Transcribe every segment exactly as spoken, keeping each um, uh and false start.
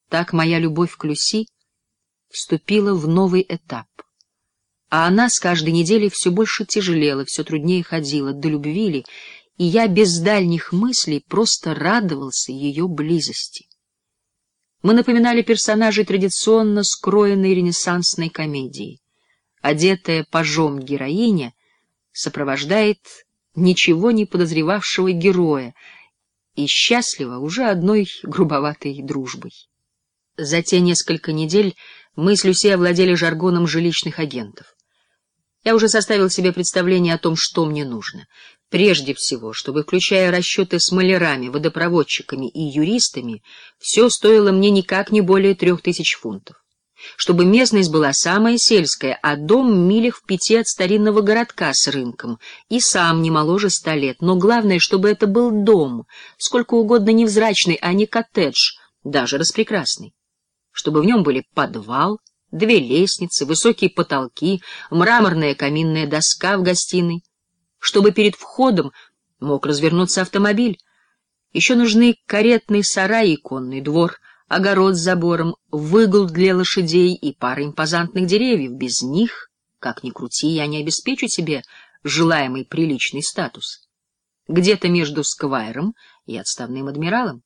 Так моя любовь к Люси вступила в новый этап, а она с каждой неделей все больше тяжелела, все труднее ходила, до любви ли, и я без дальних мыслей просто радовался ее близости. Мы напоминали персонажей традиционно скроенной ренессансной комедии. Одетая пажом героиня сопровождает ничего не подозревавшего героя и счастлива уже одной грубоватой дружбой. За те несколько недель мы с Люси овладели жаргоном жилищных агентов. Я уже составил себе представление о том, что мне нужно. Прежде всего, чтобы, включая расчеты с малярами, водопроводчиками и юристами, все стоило мне никак не более трех тысяч фунтов. Чтобы местность была самая сельская, а дом милях в пяти от старинного городка с рынком, и сам не моложе ста лет. Но главное, чтобы это был дом, сколько угодно невзрачный, а не коттедж, даже распрекрасный. Чтобы в нем были подвал, две лестницы, высокие потолки, мраморная каминная доска в гостиной. Чтобы перед входом мог развернуться автомобиль. Еще нужны каретный сарай и конный двор, огород с забором, выгул для лошадей и пара импозантных деревьев. Без них, как ни крути, я не обеспечу себе желаемый приличный статус. Где-то между сквайром и отставным адмиралом.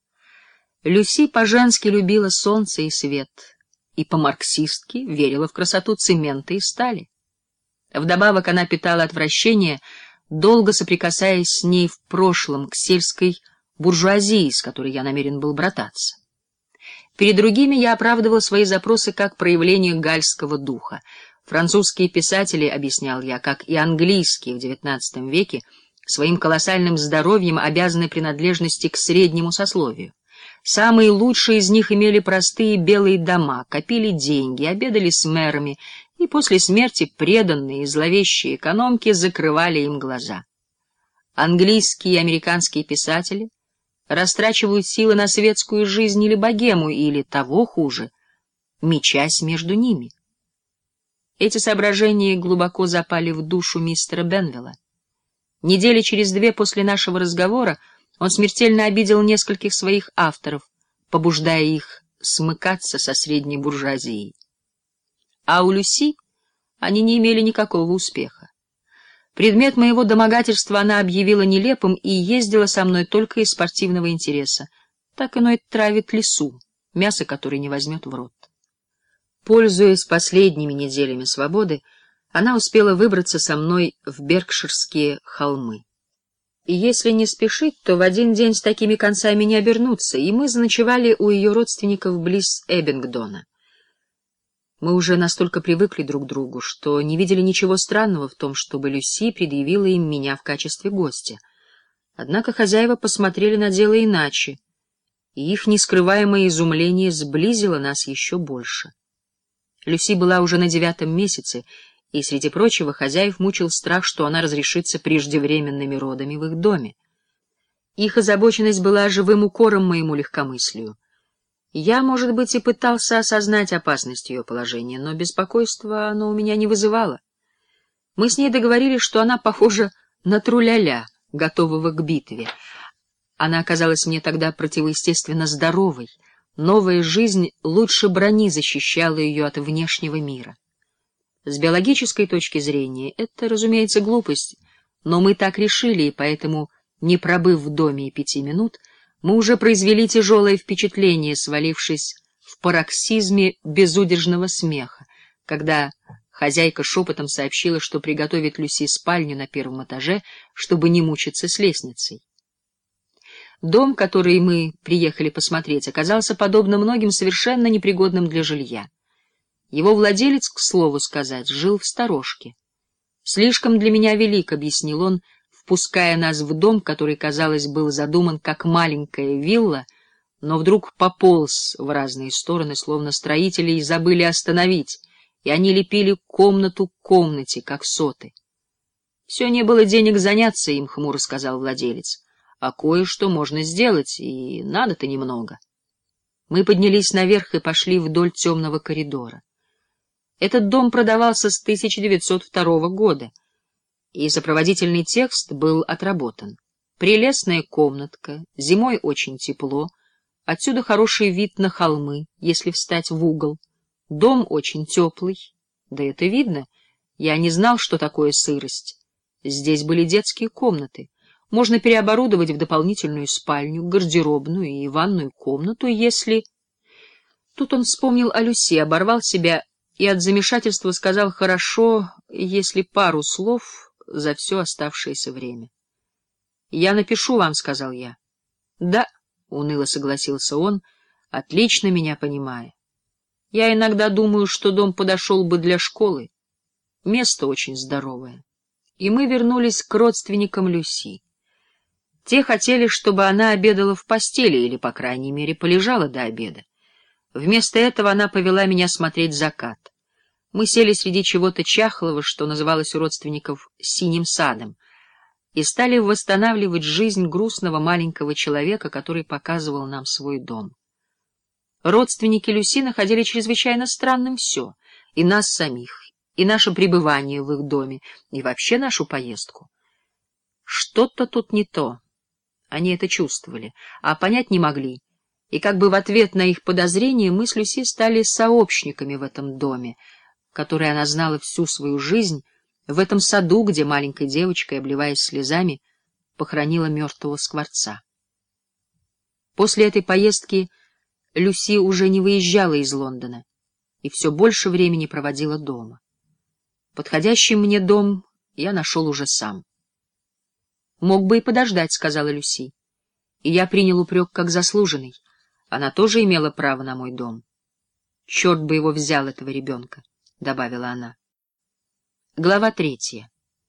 Люси по-женски любила солнце и свет, и по-марксистски верила в красоту цемента и стали. Вдобавок она питала отвращение, долго соприкасаясь с ней в прошлом к сельской буржуазии, с которой я намерен был брататься. Перед другими я оправдывал свои запросы как проявление гальского духа. Французские писатели, объяснял я, как и английские в девятнадцатом веке, своим колоссальным здоровьем обязаны принадлежности к среднему сословию. Самые лучшие из них имели простые белые дома, копили деньги, обедали с мэрами, и после смерти преданные и зловещие экономки закрывали им глаза. Английские и американские писатели растрачивают силы на светскую жизнь или богему, или, того хуже, мечась между ними. Эти соображения глубоко запали в душу мистера Бенвилла. Недели через две после нашего разговора он смертельно обидел нескольких своих авторов, побуждая их смыкаться со средней буржуазией. А у Люси они не имели никакого успеха. Предмет моего домогательства она объявила нелепым и ездила со мной только из спортивного интереса. Так иной травит лису, мясо которой не возьмет в рот. Пользуясь последними неделями свободы, она успела выбраться со мной в Беркширские холмы. И если не спешить, то в один день с такими концами не обернуться, и мы заночевали у ее родственников близ Эббингдона. Мы уже настолько привыкли друг к другу, что не видели ничего странного в том, чтобы Люси предъявила им меня в качестве гостя. Однако хозяева посмотрели на дело иначе, и их нескрываемое изумление сблизило нас еще больше. Люси была уже на девятом месяце, и, среди прочего, хозяев мучил страх, что она разрешится преждевременными родами в их доме. Их озабоченность была живым укором моему легкомыслию. Я, может быть, и пытался осознать опасность ее положения, но беспокойства оно у меня не вызывало. Мы с ней договорились, что она похожа на тру-ля-ля, готового к битве. Она оказалась мне тогда противоестественно здоровой. Новая жизнь лучше брони защищала ее от внешнего мира. С биологической точки зрения это, разумеется, глупость, но мы так решили, и поэтому, не пробыв в доме и пяти минут, мы уже произвели тяжелое впечатление, свалившись в пароксизме безудержного смеха, когда хозяйка шепотом сообщила, что приготовит Люси спальню на первом этаже, чтобы не мучиться с лестницей. Дом, который мы приехали посмотреть, оказался, подобно многим, совершенно непригодным для жилья. Его владелец, к слову сказать, жил в сторожке. «Слишком для меня велик», — объяснил он, впуская нас в дом, который, казалось, был задуман как маленькая вилла, но вдруг пополз в разные стороны, словно строители и забыли остановить, и они лепили комнату к комнате, как соты. «Все не было денег заняться им», — хмуро сказал владелец, — «а кое-что можно сделать, и надо-то немного». Мы поднялись наверх и пошли вдоль темного коридора. Этот дом продавался с тысяча девятьсот второго года, и сопроводительный текст был отработан. Прелестная комнатка, зимой очень тепло, Отсюда хороший вид на холмы, если встать в угол. Дом очень теплый. Да это видно. Я не знал, что такое сырость. Здесь были детские комнаты. Можно переоборудовать в дополнительную спальню, гардеробную и ванную комнату, если... Тут он вспомнил о Люси, оборвал себя и от замешательства сказал «хорошо, если пару слов за все оставшееся время». «Я напишу вам», — сказал я. «Да», — уныло согласился он, отлично меня понимая. «Я иногда думаю, что дом подошел бы для школы. Место очень здоровое». И мы вернулись к родственникам Люси. Те хотели, чтобы она обедала в постели или, по крайней мере, полежала до обеда. Вместо этого она повела меня смотреть закат. Мы сели среди чего-то чахлого, что называлось у родственников «синим садом», и стали восстанавливать жизнь грустного маленького человека, который показывал нам свой дом. Родственники Люси находили чрезвычайно странным все, и нас самих, и наше пребывание в их доме, и вообще нашу поездку. Что-то тут не то. Они это чувствовали, а понять не могли, и как бы в ответ на их подозрения мы с Люси стали сообщниками в этом доме, который она знала всю свою жизнь, в этом саду, где маленькой девочкой, обливаясь слезами, похоронила мертвого скворца. После этой поездки Люси уже не выезжала из Лондона и все больше времени проводила дома. Подходящий мне дом я нашел уже сам. «Мог бы и подождать», — сказала Люси. И я принял упрек как заслуженный. Она тоже имела право на мой дом. «Черт бы его взял, этого ребенка», — добавила она. Глава третья.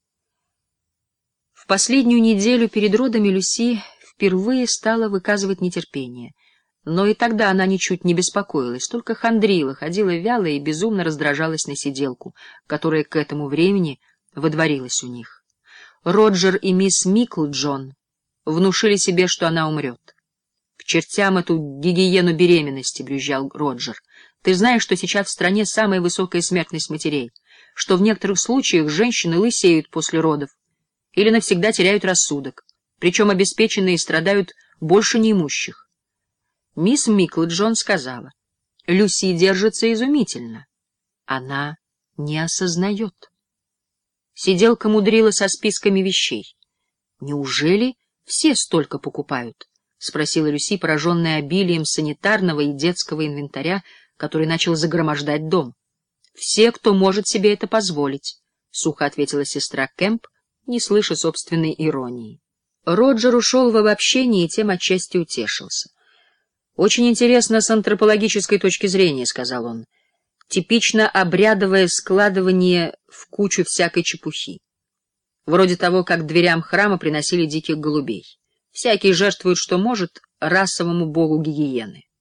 В последнюю неделю перед родами Люси впервые стала выказывать нетерпение. Но и тогда она ничуть не беспокоилась, только хандрила, ходила вяло и безумно раздражалась на сиделку, которая к этому времени водворилась у них. Роджер и мисс Миклджон внушили себе, что она умрет. «К чертям эту гигиену беременности», — брюзжал Роджер. «Ты знаешь, что сейчас в стране самая высокая смертность матерей, что в некоторых случаях женщины лысеют после родов или навсегда теряют рассудок, причем обеспеченные страдают больше неимущих». Мисс Миклджон сказала: «Люси держится изумительно. Она не осознает». Сиделка мудрила со списками вещей. «Неужели все столько покупают?» — спросила Люси, пораженная обилием санитарного и детского инвентаря, который начал загромождать дом. «Все, кто может себе это позволить», — сухо ответила сестра Кэмп, не слыша собственной иронии. Роджер ушел в обобщение и тем отчасти утешился. «Очень интересно с антропологической точки зрения», — сказал он. «Типично обрядовое складывание в кучу всякой чепухи. Вроде того, как к дверям храма приносили диких голубей. Всякий жертвует, что может, расовому богу гигиены.